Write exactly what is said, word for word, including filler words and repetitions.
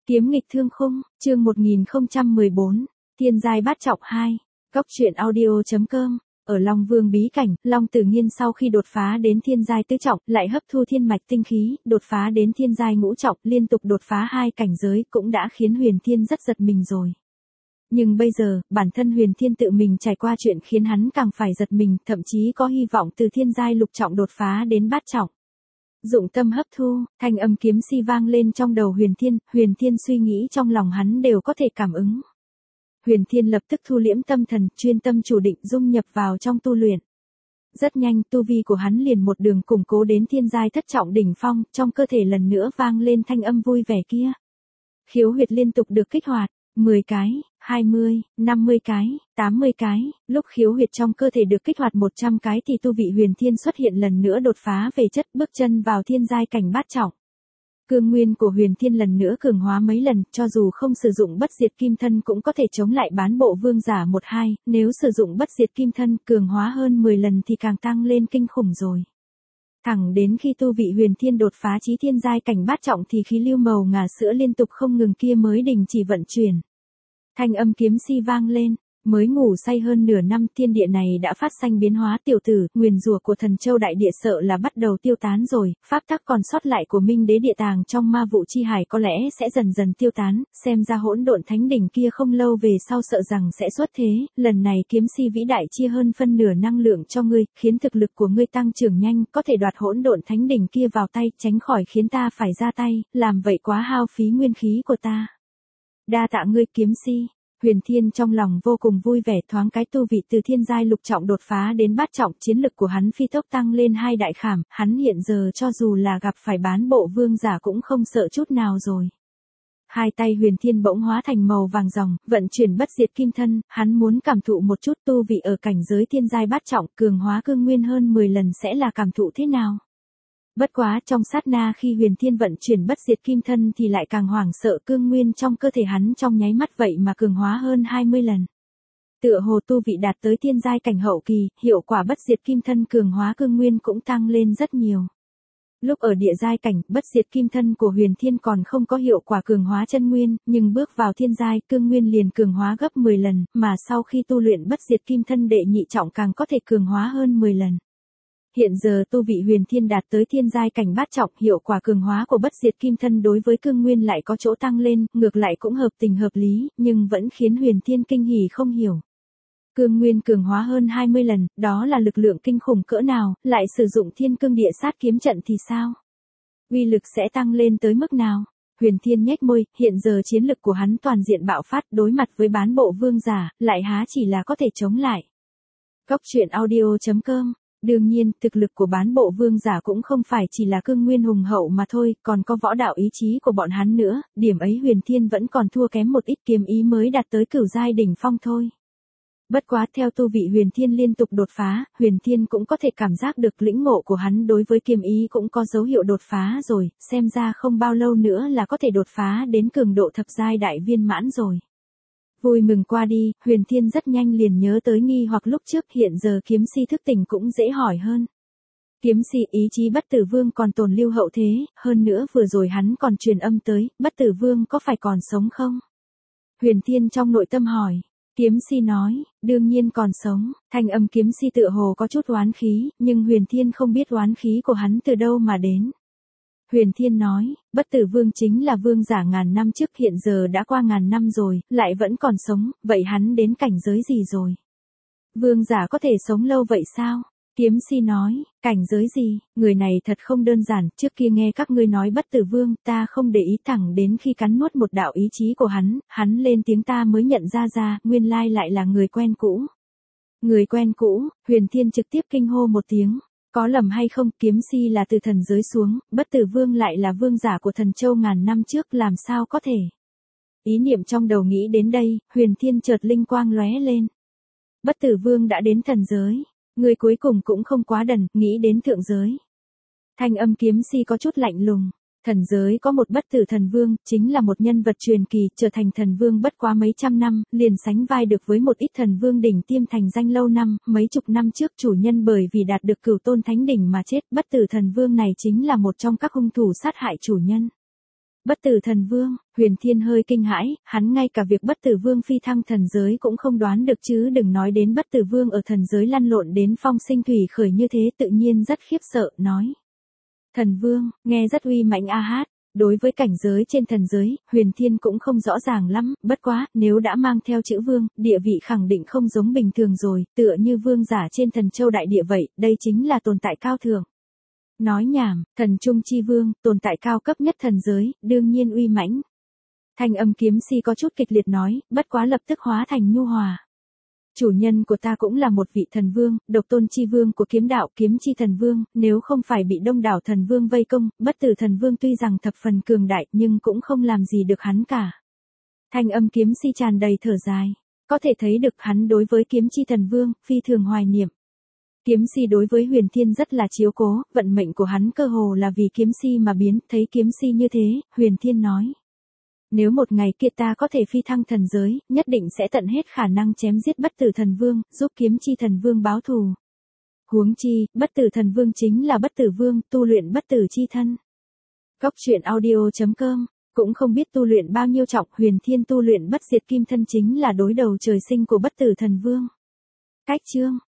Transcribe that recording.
Kiếm nghịch thương khung, chương một nghìn không trăm mười bốn, Thiên giai bát trọng hai, Cốc truyện audio.com. Ở Long Vương bí cảnh, Long Tử Nghiên sau khi đột phá đến thiên giai tứ trọng, lại hấp thu thiên mạch tinh khí, đột phá đến thiên giai ngũ trọng, liên tục đột phá hai cảnh giới cũng đã khiến Huyền Thiên rất giật mình rồi. Nhưng bây giờ, bản thân Huyền Thiên tự mình trải qua chuyện khiến hắn càng phải giật mình, thậm chí có hy vọng từ thiên giai lục trọng đột phá đến bát trọng. Dụng tâm hấp thu, thanh âm kiếm si vang lên trong đầu Huyền Thiên, Huyền Thiên suy nghĩ trong lòng hắn đều có thể cảm ứng. Huyền Thiên lập tức thu liễm tâm thần, chuyên tâm chủ định dung nhập vào trong tu luyện. Rất nhanh, tu vi của hắn liền một đường củng cố đến thiên giai thất trọng đỉnh phong, trong cơ thể lần nữa vang lên thanh âm vui vẻ kia. Khiếu huyệt liên tục được kích hoạt, mười cái, hai mươi, năm mươi cái, tám mươi cái, lúc khiếu huyệt trong cơ thể được kích hoạt một trăm cái thì tu vị Huyền Thiên xuất hiện lần nữa đột phá về chất, bước chân vào thiên giai cảnh bát trọng. Cương nguyên của Huyền Thiên lần nữa cường hóa mấy lần, cho dù không sử dụng bất diệt kim thân cũng có thể chống lại bán bộ vương giả một hai, nếu sử dụng bất diệt kim thân cường hóa hơn mười lần thì càng tăng lên kinh khủng rồi. Thẳng đến khi tu vị Huyền Thiên đột phá chí thiên giai cảnh bát trọng thì khí lưu màu ngà sữa liên tục không ngừng kia mới đình chỉ vận chuyển. Thanh âm kiếm si vang lên, mới ngủ say hơn nửa năm thiên địa này đã phát sinh biến hóa tiểu tử, nguyền rủa của thần châu đại địa sợ là bắt đầu tiêu tán rồi, pháp tắc còn sót lại của Minh Đế địa tàng trong ma vụ chi hải có lẽ sẽ dần dần tiêu tán, xem ra hỗn độn thánh đỉnh kia không lâu về sau sợ rằng sẽ xuất thế, lần này kiếm si vĩ đại chia hơn phân nửa năng lượng cho ngươi, khiến thực lực của ngươi tăng trưởng nhanh, có thể đoạt hỗn độn thánh đỉnh kia vào tay, tránh khỏi khiến ta phải ra tay, làm vậy quá hao phí nguyên khí của ta. Đa tạ ngươi kiếm si. Huyền Thiên trong lòng vô cùng vui vẻ, thoáng cái tu vị từ thiên giai lục trọng đột phá đến bát trọng, chiến lực của hắn phi tốc tăng lên hai đại khảm, hắn hiện giờ cho dù là gặp phải bán bộ vương giả cũng không sợ chút nào rồi. Hai tay Huyền Thiên bỗng hóa thành màu vàng ròng, vận chuyển bất diệt kim thân, hắn muốn cảm thụ một chút tu vị ở cảnh giới thiên giai bát trọng, cường hóa cương nguyên hơn mười lần sẽ là cảm thụ thế nào. Bất quá trong sát na khi Huyền Thiên vận chuyển bất diệt kim thân thì lại càng hoảng sợ, cương nguyên trong cơ thể hắn trong nháy mắt vậy mà cường hóa hơn hai mươi lần. Tựa hồ tu vị đạt tới thiên giai cảnh hậu kỳ, hiệu quả bất diệt kim thân cường hóa cương nguyên cũng tăng lên rất nhiều. Lúc ở địa giai cảnh, bất diệt kim thân của Huyền Thiên còn không có hiệu quả cường hóa chân nguyên, nhưng bước vào thiên giai, cương nguyên liền cường hóa gấp mười lần, mà sau khi tu luyện bất diệt kim thân đệ nhị trọng càng có thể cường hóa hơn mười lần. Hiện giờ tu vị Huyền Thiên đạt tới thiên giai cảnh bát trọng, hiệu quả cường hóa của bất diệt kim thân đối với cương nguyên lại có chỗ tăng lên, ngược lại cũng hợp tình hợp lý, nhưng vẫn khiến Huyền Thiên kinh hỉ không hiểu. Cương nguyên cường hóa hơn hai mươi lần, đó là lực lượng kinh khủng cỡ nào, lại sử dụng thiên cương địa sát kiếm trận thì sao? Uy lực sẽ tăng lên tới mức nào? Huyền Thiên nhếch môi, hiện giờ chiến lực của hắn toàn diện bạo phát, đối mặt với bán bộ vương giả, lại há chỉ là có thể chống lại. Cốc truyện audio.com. Đương nhiên, thực lực của bán bộ vương giả cũng không phải chỉ là cương nguyên hùng hậu mà thôi, còn có võ đạo ý chí của bọn hắn nữa, điểm ấy Huyền Thiên vẫn còn thua kém một ít, kiếm ý mới đạt tới cửu giai đỉnh phong thôi. Bất quá theo tu vị Huyền Thiên liên tục đột phá, Huyền Thiên cũng có thể cảm giác được lĩnh ngộ của hắn đối với kiếm ý cũng có dấu hiệu đột phá rồi, xem ra không bao lâu nữa là có thể đột phá đến cường độ thập giai đại viên mãn rồi. Vui mừng qua đi, Huyền Thiên rất nhanh liền nhớ tới nghi hoặc lúc trước, hiện giờ kiếm si thức tỉnh cũng dễ hỏi hơn. Kiếm si ý chí bất tử vương còn tồn lưu hậu thế, hơn nữa vừa rồi hắn còn truyền âm tới, bất tử vương có phải còn sống không? Huyền Thiên trong nội tâm hỏi. Kiếm si nói, đương nhiên còn sống, thanh âm kiếm si tựa hồ có chút oán khí, nhưng Huyền Thiên không biết oán khí của hắn từ đâu mà đến. Huyền Thiên nói, bất tử vương chính là vương giả ngàn năm trước, hiện giờ đã qua ngàn năm rồi, lại vẫn còn sống, vậy hắn đến cảnh giới gì rồi? Vương giả có thể sống lâu vậy sao? Kiếm si nói, cảnh giới gì, người này thật không đơn giản, trước kia nghe các ngươi nói bất tử vương, ta không để ý, thẳng đến khi cắn nuốt một đạo ý chí của hắn, hắn lên tiếng ta mới nhận ra ra, nguyên lai lại là người quen cũ. Người quen cũ, Huyền Thiên trực tiếp kinh hô một tiếng. Có lầm hay không, kiếm si là từ thần giới xuống, bất tử vương lại là vương giả của thần châu ngàn năm trước, làm sao có thể? Ý niệm trong đầu nghĩ đến đây, Huyền Thiên chợt linh quang lóe lên. Bất tử vương đã đến thần giới, người cuối cùng cũng không quá đần, nghĩ đến thượng giới. Thanh âm kiếm si có chút lạnh lùng. Thần giới có một bất tử thần vương, chính là một nhân vật truyền kỳ, trở thành thần vương bất quá mấy trăm năm, liền sánh vai được với một ít thần vương đỉnh tiêm thành danh lâu năm, mấy chục năm trước chủ nhân bởi vì đạt được cửu tôn thánh đỉnh mà chết, bất tử thần vương này chính là một trong các hung thủ sát hại chủ nhân. Bất tử thần vương, Huyền Thiên hơi kinh hãi, hắn ngay cả việc bất tử vương phi thăng thần giới cũng không đoán được chứ đừng nói đến bất tử vương ở thần giới lăn lộn đến phong sinh thủy khởi như thế, tự nhiên rất khiếp sợ, nói. Thần vương, nghe rất uy mãnh a hát. Đối với cảnh giới trên thần giới, Huyền Thiên cũng không rõ ràng lắm, bất quá, nếu đã mang theo chữ vương, địa vị khẳng định không giống bình thường rồi, tựa như vương giả trên thần châu đại địa vậy, đây chính là tồn tại cao thượng. Nói nhảm, thần trung chi vương, tồn tại cao cấp nhất thần giới, đương nhiên uy mãnh. Thanh âm kiếm si có chút kịch liệt nói, bất quá lập tức hóa thành nhu hòa. Chủ nhân của ta cũng là một vị thần vương, độc tôn chi vương của kiếm đạo, kiếm chi thần vương, nếu không phải bị đông đảo thần vương vây công, bất tử thần vương tuy rằng thập phần cường đại nhưng cũng không làm gì được hắn cả. Thanh âm kiếm si tràn đầy thở dài, có thể thấy được hắn đối với kiếm chi thần vương, phi thường hoài niệm. Kiếm si đối với Huyền Thiên rất là chiếu cố, vận mệnh của hắn cơ hồ là vì kiếm si mà biến, thấy kiếm si như thế, Huyền Thiên nói. Nếu một ngày kia ta có thể phi thăng thần giới, nhất định sẽ tận hết khả năng chém giết bất tử thần vương, giúp kiếm chi thần vương báo thù. Huống chi, bất tử thần vương chính là bất tử vương, tu luyện bất tử chi thân. Góc truyện audio chấm com, cũng không biết tu luyện bao nhiêu trọng, Huyền Thiên tu luyện bất diệt kim thân chính là đối đầu trời sinh của bất tử thần vương. Cách chương